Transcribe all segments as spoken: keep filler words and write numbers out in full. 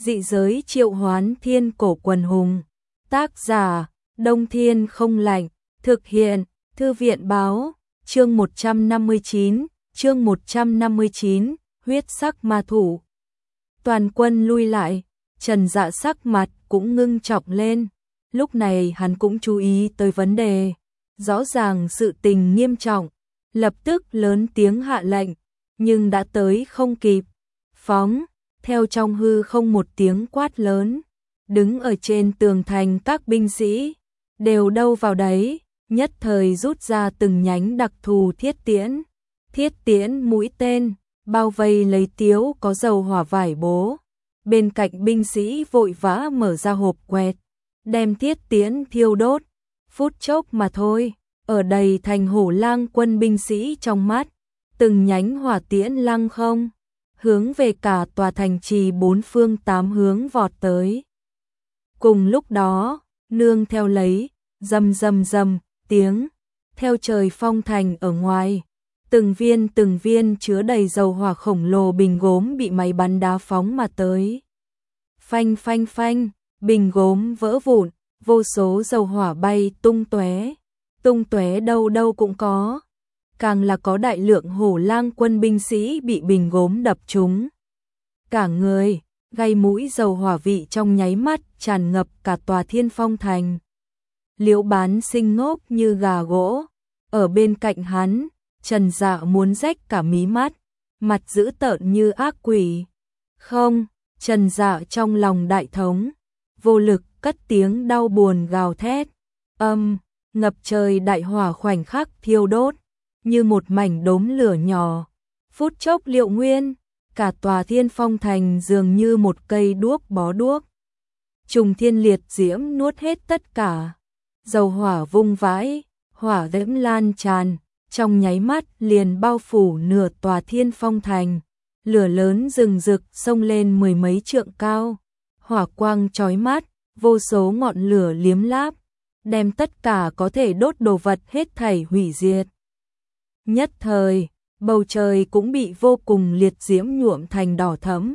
Dị giới triệu hoán thiên cổ quần hùng. Tác giả, Đông Thiên không lạnh. Thực hiện, Thư viện báo. Chương một trăm năm mươi chín, chương một trăm năm mươi chín, huyết sắc ma thủ. Toàn quân lui lại, Trần Dạ sắc mặt cũng ngưng trọng lên. Lúc này hắn cũng chú ý tới vấn đề. Rõ ràng sự tình nghiêm trọng, lập tức lớn tiếng hạ lệnh, nhưng đã tới không kịp. Phóng, theo trong hư không một tiếng quát lớn, đứng ở trên tường thành các binh sĩ, đều đâu vào đấy, nhất thời rút ra từng nhánh đặc thù thiết tiễn. Thiết tiễn mũi tên, bao vây lấy tiếu có dầu hỏa vải bố. Bên cạnh binh sĩ vội vã mở ra hộp quẹt, đem thiết tiễn thiêu đốt. Phút chốc mà thôi, ở đầy thành Hổ Lang quân binh sĩ trong mắt, từng nhánh hỏa tiễn lăng không, hướng về cả tòa thành trì bốn phương tám hướng vọt tới. Cùng lúc đó, nương theo lấy, rầm rầm rầm, tiếng, theo trời phong thành ở ngoài, từng viên từng viên chứa đầy dầu hỏa khổng lồ bình gốm bị máy bắn đá phóng mà tới. Phanh phanh phanh, bình gốm vỡ vụn, vô số dầu hỏa bay tung tóe, tung tóe đâu đâu cũng có. Càng là có đại lượng Hổ Lang quân binh sĩ bị bình gốm đập trúng. Cả người, gây mũi dầu hỏa vị trong nháy mắt tràn ngập cả tòa Thiên Phong thành. Liễu Bán Sinh ngốc như gà gỗ, ở bên cạnh hắn, Trần Dạ muốn rách cả mí mắt, mặt dữ tợn như ác quỷ. Không, Trần Dạ trong lòng đại thống, vô lực cất tiếng đau buồn gào thét. Âm, ngập trời đại hỏa khoảnh khắc thiêu đốt, như một mảnh đốm lửa nhỏ. Phút chốc Liệu Nguyên, cả tòa Thiên Phong thành dường như một cây đuốc bó đuốc. Trùng thiên liệt diễm nuốt hết tất cả. Dầu hỏa vung vãi, hỏa diễm lan tràn, trong nháy mắt liền bao phủ nửa tòa Thiên Phong thành. Lửa lớn rừng rực xông lên mười mấy trượng cao, hỏa quang chói mắt, vô số ngọn lửa liếm láp, đem tất cả có thể đốt đồ vật hết thảy hủy diệt. Nhất thời, bầu trời cũng bị vô cùng liệt diễm nhuộm thành đỏ thẫm.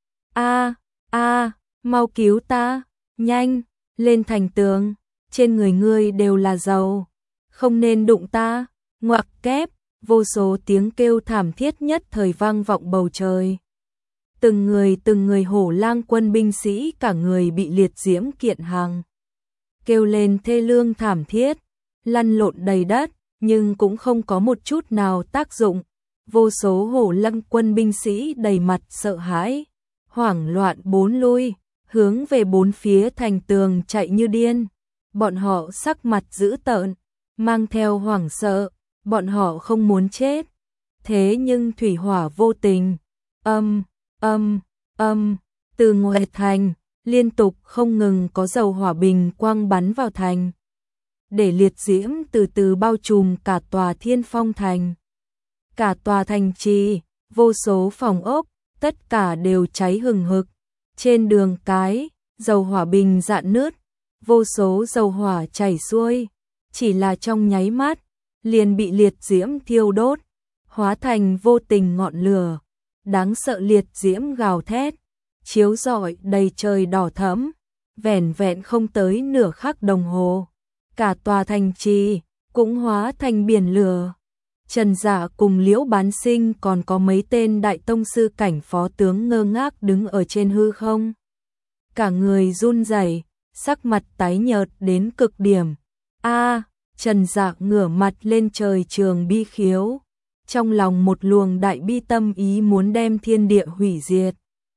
A, a, mau cứu ta, nhanh, lên thành tường, trên người ngươi đều là dầu, không nên đụng ta, ngoặc kép, vô số tiếng kêu thảm thiết nhất thời vang vọng bầu trời. Từng người từng người Hổ Lang quân binh sĩ cả người bị liệt diễm kiện hàng, kêu lên thê lương thảm thiết, lăn lộn đầy đất, nhưng cũng không có một chút nào tác dụng. Vô số Hổ Lang quân binh sĩ đầy mặt sợ hãi, hoảng loạn bốn lui, hướng về bốn phía thành tường chạy như điên. Bọn họ sắc mặt dữ tợn, mang theo hoảng sợ, bọn họ không muốn chết. Thế nhưng thủy hỏa vô tình, âm, âm, âm, từ ngoài thành, liên tục không ngừng có dầu hỏa bình quang bắn vào thành, để liệt diễm từ từ bao trùm cả tòa Thiên Phong thành. Cả tòa thành trì, vô số phòng ốc, tất cả đều cháy hừng hực. Trên đường cái, dầu hỏa bình rạn nứt, vô số dầu hỏa chảy xuôi, chỉ là trong nháy mắt, liền bị liệt diễm thiêu đốt, hóa thành vô tình ngọn lửa. Đáng sợ liệt diễm gào thét, chiếu rọi đầy trời đỏ thẫm, vẻn vẹn không tới nửa khắc đồng hồ, cả tòa thành trì cũng hóa thành biển lửa. Trần Dạ cùng Liễu Bán Sinh còn có mấy tên đại tông sư cảnh phó tướng ngơ ngác đứng ở trên hư không. Cả người run rẩy, sắc mặt tái nhợt đến cực điểm. A, Trần Dạ ngửa mặt lên trời trường bi khiếu, trong lòng một luồng đại bi tâm ý muốn đem thiên địa hủy diệt.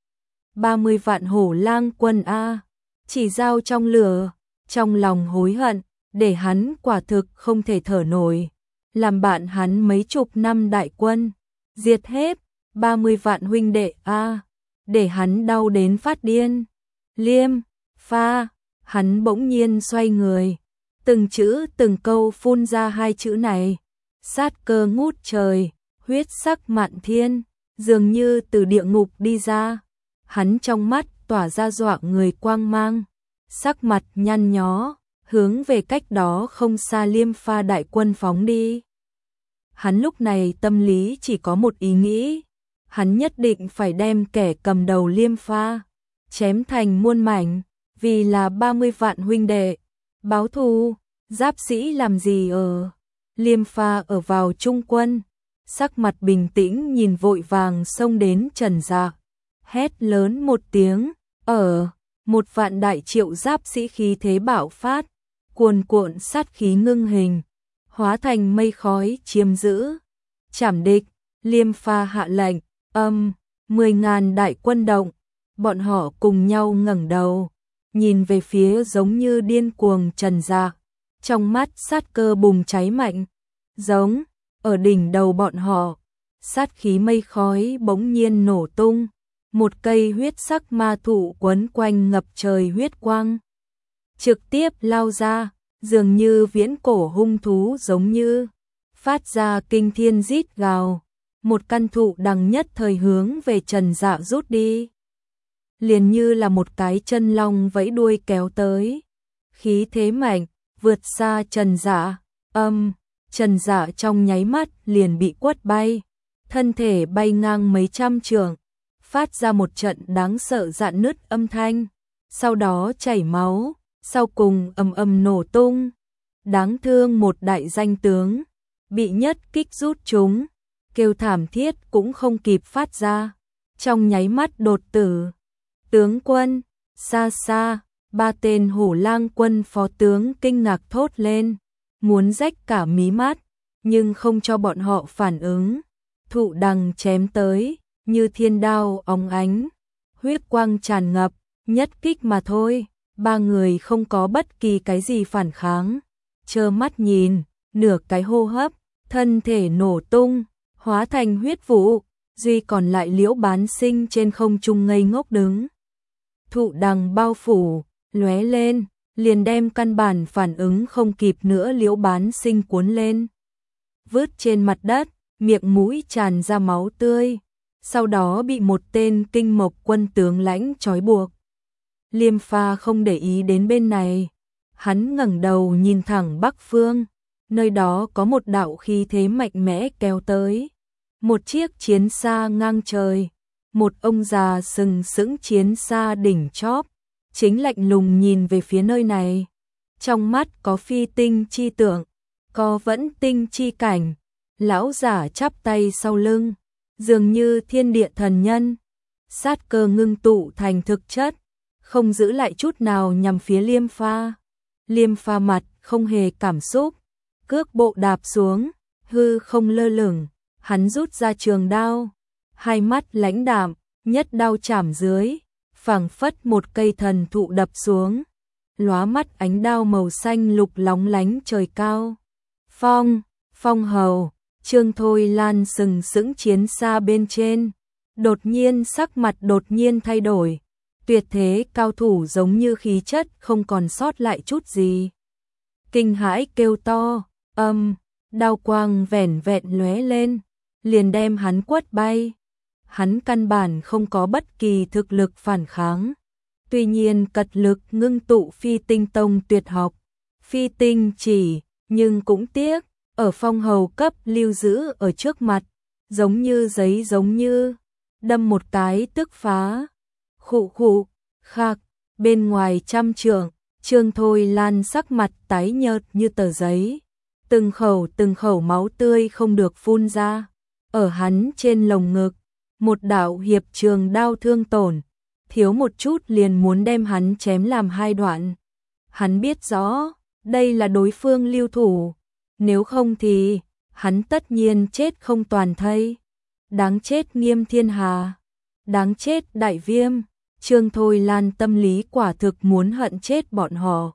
ba mươi vạn Hổ Lang quân a, chỉ giao trong lửa, trong lòng hối hận, để hắn quả thực không thể thở nổi. Làm bạn hắn mấy chục năm đại quân, diệt hết ba mươi vạn huynh đệ a, để hắn đau đến phát điên. Liêm, pha, hắn bỗng nhiên xoay người, từng chữ từng câu phun ra hai chữ này. Sát cơ ngút trời, huyết sắc mạn thiên, dường như từ địa ngục đi ra. Hắn trong mắt tỏa ra dọa người quang mang, sắc mặt nhăn nhó, hướng về cách đó không xa Liêm pha đại quân phóng đi. Hắn lúc này tâm lý chỉ có một ý nghĩ, hắn nhất định phải đem kẻ cầm đầu Liêm pha chém thành muôn mảnh, vì là ba mươi vạn huynh đệ. Báo thù, Giáp sĩ làm gì ở? Liêm Pha ở vào trung quân, sắc mặt bình tĩnh nhìn vội vàng xông đến Trần Dạ, hét lớn một tiếng, ở, một vạn đại triệu giáp sĩ khí thế bạo phát, cuồn cuộn sát khí ngưng hình, hóa thành mây khói chiếm giữ. Chảm địch, Liêm Pha hạ lệnh, âm, mười ngàn đại quân động, bọn họ cùng nhau ngẩng đầu, nhìn về phía giống như điên cuồng Trần Dạ, trong mắt sát cơ bùng cháy mạnh, giống, ở đỉnh đầu bọn họ, sát khí mây khói bỗng nhiên nổ tung, một cây huyết sắc ma thụ quấn quanh ngập trời huyết quang, trực tiếp lao ra, dường như viễn cổ hung thú giống như, phát ra kinh thiên rít gào, một căn thụ đằng nhất thời hướng về Trần Dạ rút đi. Liền như là một cái chân long vẫy đuôi kéo tới, khí thế mạnh, vượt xa Trần Dạ, âm, Trần Dạ trong nháy mắt liền bị quất bay, thân thể bay ngang mấy trăm trượng, phát ra một trận đáng sợ rạn nứt âm thanh, sau đó chảy máu, sau cùng ầm ầm nổ tung. Đáng thương một đại danh tướng, bị nhất kích rút chúng, kêu thảm thiết cũng không kịp phát ra, trong nháy mắt đột tử. Tướng quân, xa xa, ba tên Hổ Lang quân phó tướng kinh ngạc thốt lên, muốn rách cả mí mắt, nhưng không cho bọn họ phản ứng. Thụ đằng chém tới, như thiên đao óng ánh, huyết quang tràn ngập, nhất kích mà thôi, ba người không có bất kỳ cái gì phản kháng, trơ mắt nhìn, nửa cái hô hấp, thân thể nổ tung, hóa thành huyết vụ, duy còn lại Liễu Bán Sinh trên không trung ngây ngốc đứng. Thụ đằng bao phủ, lóe lên, liền đem căn bản phản ứng không kịp nữa Liễu Bán Sinh cuốn lên, vứt trên mặt đất, miệng mũi tràn ra máu tươi, sau đó bị một tên Kinh Mộc quân tướng lãnh trói buộc. Liêm Pha không để ý đến bên này, hắn ngẩng đầu nhìn thẳng bắc phương, nơi đó có một đạo khí thế mạnh mẽ kéo tới, một chiếc chiến xa ngang trời, một ông già sừng sững chiến xa đỉnh chóp, chính lạnh lùng nhìn về phía nơi này, trong mắt có phi tinh chi tượng, có vẫn tinh chi cảnh. Lão giả chắp tay sau lưng, dường như thiên địa thần nhân, sát cơ ngưng tụ thành thực chất, không giữ lại chút nào nhằm phía Liêm Pha. Liêm Pha mặt không hề cảm xúc, cước bộ đạp xuống, hư không lơ lửng, hắn rút ra trường đao, hai mắt lãnh đạm, nhất đao chảm dưới, phảng phất một cây thần thụ đập xuống, lóa mắt ánh đao màu xanh lục lóng lánh trời cao. Phong, phong hầu, Trương Thôi Lan sừng sững chiến xa bên trên, đột nhiên sắc mặt đột nhiên thay đổi, tuyệt thế cao thủ giống như khí chất không còn sót lại chút gì. Kinh hãi kêu to, âm, đao quang vẻn vẹn lóe lên, liền đem hắn quất bay. Hắn căn bản không có bất kỳ thực lực phản kháng, tuy nhiên cật lực ngưng tụ phi tinh tông tuyệt học, phi tinh chỉ, nhưng cũng tiếc. Ở phong hầu cấp lưu giữ ở trước mặt, giống như giấy giống như, đâm một cái tức phá. Khụ khụ, khạc, bên ngoài trăm trượng, Trương Thôi Lan sắc mặt tái nhợt như tờ giấy. Từng khẩu từng khẩu máu tươi không được phun ra. Ở hắn trên lồng ngực, một đạo hiệp trường đao thương tổn, thiếu một chút liền muốn đem hắn chém làm hai đoạn. Hắn biết rõ, đây là đối phương lưu thủ. Nếu không thì, hắn tất nhiên chết không toàn thây. Đáng chết Nghiêm Thiên Hà, đáng chết Đại Viêm. Trương Thôi Lan tâm lý quả thực muốn hận chết bọn họ.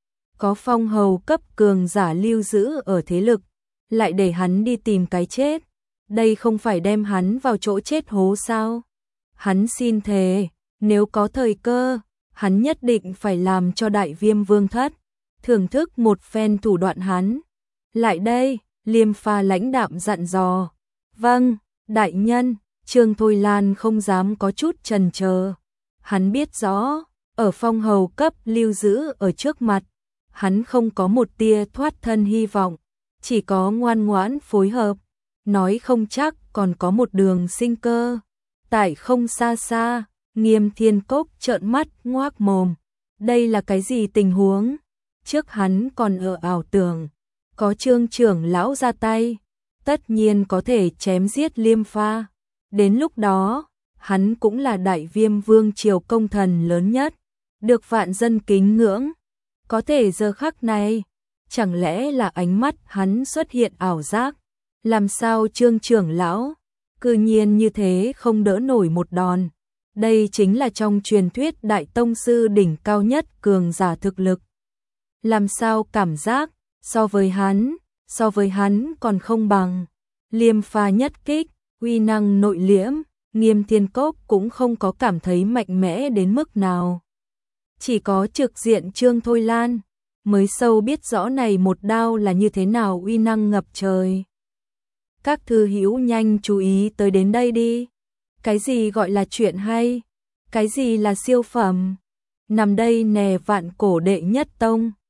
Có phong hầu cấp cường giả lưu giữ ở thế lực, lại để hắn đi tìm cái chết. Đây không phải đem hắn vào chỗ chết hố sao? Hắn xin thề, nếu có thời cơ, hắn nhất định phải làm cho Đại Viêm vương thất thưởng thức một phen thủ đoạn hắn. Lại đây, Liêm Pha lãnh đạm dặn dò. Vâng, đại nhân. Trương Thôi Lan không dám có chút chần chờ. Hắn biết rõ, ở phong hầu cấp lưu giữ ở trước mặt, hắn không có một tia thoát thân hy vọng, chỉ có ngoan ngoãn phối hợp, nói không chắc còn có một đường sinh cơ. Tại không xa xa, Nghiêm Thiên Cốc trợn mắt ngoác mồm. Đây là cái gì tình huống? Trước hắn còn ở ảo tưởng, có Trương trưởng lão ra tay, tất nhiên có thể chém giết Liêm Pha. Đến lúc đó, hắn cũng là đại viêm vương triều công thần lớn nhất, được vạn dân kính ngưỡng. Có thể giờ khắc này, chẳng lẽ là ánh mắt hắn xuất hiện ảo giác? Làm sao Trương trưởng lão cư nhiên như thế không đỡ nổi một đòn? Đây chính là trong truyền thuyết đại tông sư đỉnh cao nhất cường giả thực lực. Làm sao cảm giác so với hắn, so với hắn còn không bằng. Liêm Pha nhất kích, uy năng nội liễm, Nghiêm Thiên Cốc cũng không có cảm thấy mạnh mẽ đến mức nào. Chỉ có trực diện Trương Thôi Lan mới sâu biết rõ này một đao là như thế nào uy năng ngập trời. Các thư hữu nhanh chú ý tới đến đây đi. Cái gì gọi là chuyện hay? Cái gì là siêu phẩm? Nằm đây nè vạn cổ đệ nhất tông.